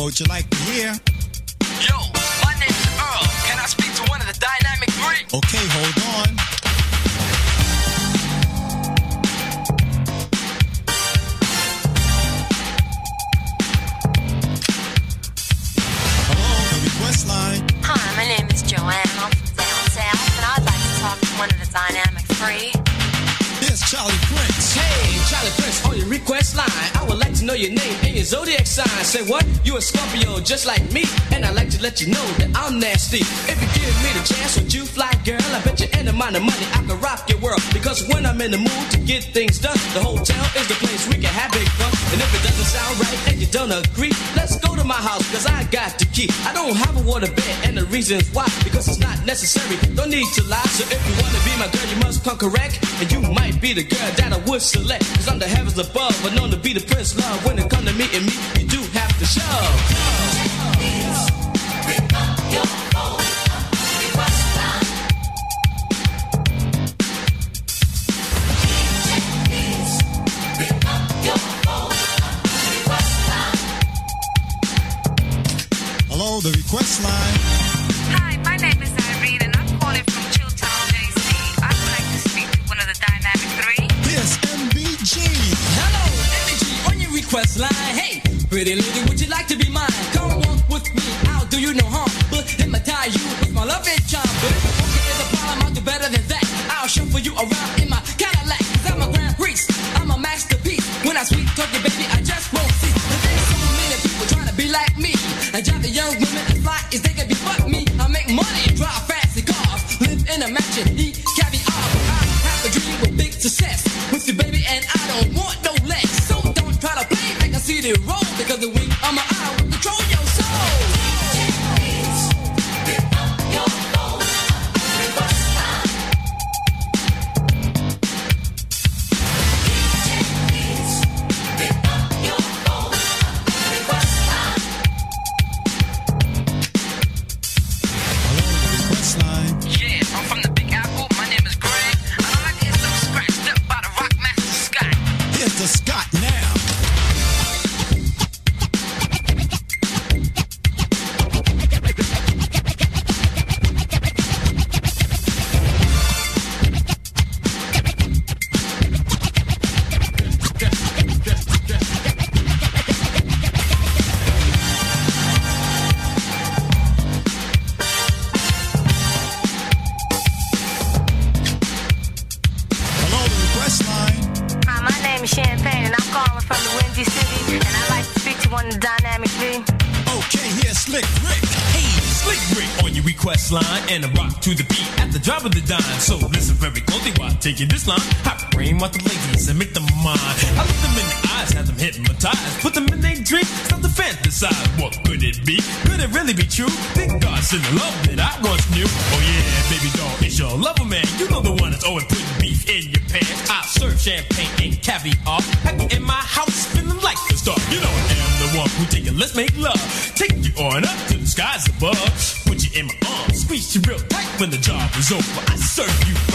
what would you like to hear? Yo, my name's Earl. Can I speak to one of the Dynamic Three? Okay, hold on. Hello, the request line. Hi, my name is Joanne. I'm from down south, and I'd like to talk to one of the Dynamic Three. Here's Charlie Prince. Hey, Charlie Prince, on your request line, I would like to know your name and your zodiac sign. Say what? You a Scorpio just like me, and I'd like to let you know that I'm nasty. If you give me the chance, would you fly, girl? I bet you any amount of money I can rock your world. Because when I'm in the mood to get things done, the hotel is the place we can have big fun. And if it doesn't sound right and you don't agree, let's go to my house, cause I got the key. I don't have a water bed, and the reason's why, because it's not necessary. Don't need to lie, so if you wanna be my girl, you must come correct. And you might be the girl that I would select, cause I'm the heavens above, but known to be the prince love. When it come to meeting me, you do have to show. Hello, the request line. Hi, my name is Irene, and I'm calling from Chilltown, JC. I would like to speak to one of the Dynamic Three. Here's MBG. Hello, MBG, on your request line. Hey, pretty lady, would you like to be mine? Come walk with me, I'll do you no harm, but hypnotize you with my love and charm. But if okay is a problem, I'll do better than that. I'll shuffle you around in my Cadillac, cause I'm a grand priest, I'm a masterpiece. When I sweet talk you, baby, I just won't cease. But there's so many people trying to be like me, and drive the young women as fly as they can be but me. I make money, drive fancy cars, live in a mansion, eat caviar. I have a dream with big success with you, baby, and I don't want no less. So don't try to play like I see the road, because the wing of my eye will control your soul. Yeah, I'm from the Big Apple. My name is Greg. And I like to hear some scratched up by the rock master Scott. Here's the Scott now. Hello, the request line. Hi, my name is Champagne, and I'm calling from the Windy City, and I'd like to speak to one of the Dynamic Three. Okay, here's Slick Rick. Hey, Slick Rick on your request line, and a rock to the beat at the drop of the dime. So listen very closely while taking this line. I brain what the ladies and make them mine. I look them in the eyes, have them hypnotized, put them in their drink, start to fantasize. What could it be? Could it really be true? Think God sent the love that I once knew. Oh yeah, baby doll, it's your lover man. You know the one that's always putting beef in your pants. I serve champagne and caviar. Have you in my house feeling like a star? You know I am the one who take it, let's make love. Take you on up to the skies above. Put you in my arms, squeeze you real tight when the job is over. I serve you